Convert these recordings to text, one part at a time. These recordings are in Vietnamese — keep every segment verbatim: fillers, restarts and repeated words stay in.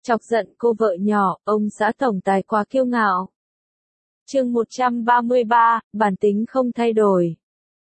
Chọc giận cô vợ nhỏ, ông xã tổng tài quá kiêu ngạo. Chương một trăm ba mươi ba, bản tính không thay đổi.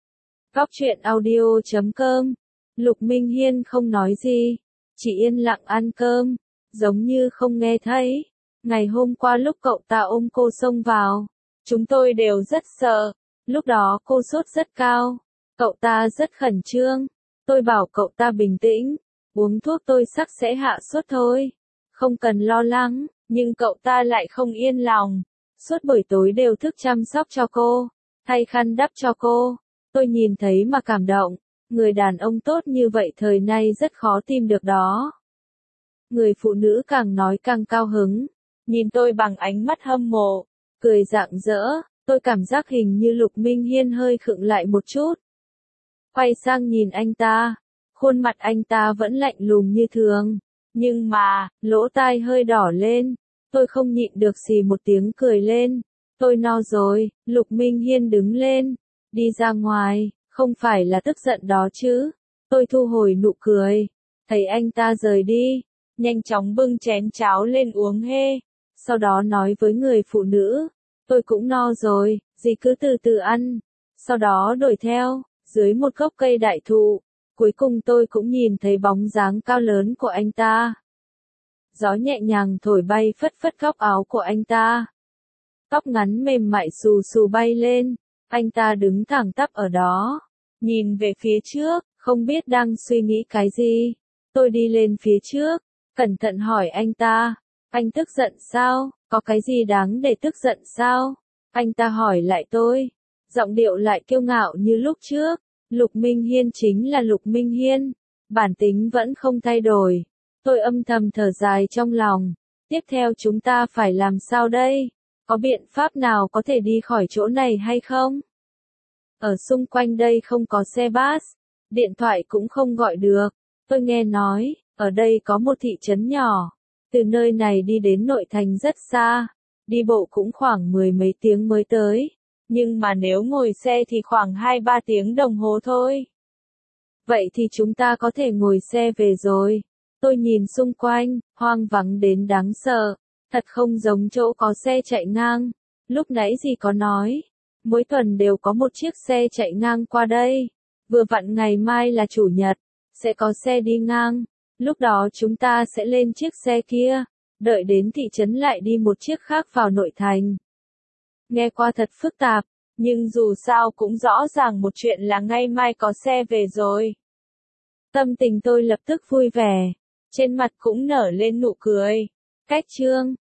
Góc truyện audio chấm com. Lục Minh Hiên không nói gì, chỉ yên lặng ăn cơm, giống như không nghe thấy. Ngày hôm qua lúc cậu ta ôm cô xông vào, chúng tôi đều rất sợ. Lúc đó cô sốt rất cao, cậu ta rất khẩn trương. Tôi bảo cậu ta bình tĩnh, uống thuốc tôi sắc sẽ hạ sốt thôi, không cần lo lắng, nhưng cậu ta lại không yên lòng. Suốt buổi tối đều thức chăm sóc cho cô, thay khăn đắp cho cô. Tôi nhìn thấy mà cảm động, người đàn ông tốt như vậy thời nay rất khó tìm được đó. Người phụ nữ càng nói càng cao hứng, nhìn tôi bằng ánh mắt hâm mộ, cười rạng rỡ. Tôi cảm giác hình như Lục Minh Hiên hơi khựng lại một chút. Quay sang nhìn anh ta, khuôn mặt anh ta vẫn lạnh lùng như thường, nhưng mà, lỗ tai hơi đỏ lên. Tôi không nhịn được xì một tiếng cười lên. Tôi no rồi. Lục Minh Hiên đứng lên, đi ra ngoài, không phải là tức giận đó chứ. Tôi thu hồi nụ cười, thấy anh ta rời đi, nhanh chóng bưng chén cháo lên uống hê. Sau đó nói với người phụ nữ, tôi cũng no rồi, dì cứ từ từ ăn. Sau đó đuổi theo, dưới một gốc cây đại thụ, cuối cùng tôi cũng nhìn thấy bóng dáng cao lớn của anh ta. Gió nhẹ nhàng thổi bay phất phất góc áo của anh ta. Tóc ngắn mềm mại xù xù bay lên, anh ta đứng thẳng tắp ở đó, nhìn về phía trước, không biết đang suy nghĩ cái gì. Tôi đi lên phía trước, cẩn thận hỏi anh ta, anh tức giận sao, có cái gì đáng để tức giận sao? Anh ta hỏi lại tôi, giọng điệu lại kiêu ngạo như lúc trước. Lục Minh Hiên chính là Lục Minh Hiên, bản tính vẫn không thay đổi. Tôi âm thầm thở dài trong lòng. Tiếp theo chúng ta phải làm sao đây? Có biện pháp nào có thể đi khỏi chỗ này hay không? Ở xung quanh đây không có xe bus, điện thoại cũng không gọi được. Tôi nghe nói, ở đây có một thị trấn nhỏ. Từ nơi này đi đến nội thành rất xa, đi bộ cũng khoảng mười mấy tiếng mới tới. Nhưng mà nếu ngồi xe thì khoảng hai ba tiếng đồng hồ thôi. Vậy thì chúng ta có thể ngồi xe về rồi. Tôi nhìn xung quanh, hoang vắng đến đáng sợ, thật không giống chỗ có xe chạy ngang. Lúc nãy gì có nói, mỗi tuần đều có một chiếc xe chạy ngang qua đây. Vừa vặn ngày mai là chủ nhật, sẽ có xe đi ngang. Lúc đó chúng ta sẽ lên chiếc xe kia, đợi đến thị trấn lại đi một chiếc khác vào nội thành. Nghe qua thật phức tạp, nhưng dù sao cũng rõ ràng một chuyện là ngày mai có xe về rồi. Tâm tình tôi lập tức vui vẻ, trên mặt cũng nở lên nụ cười. Cách chương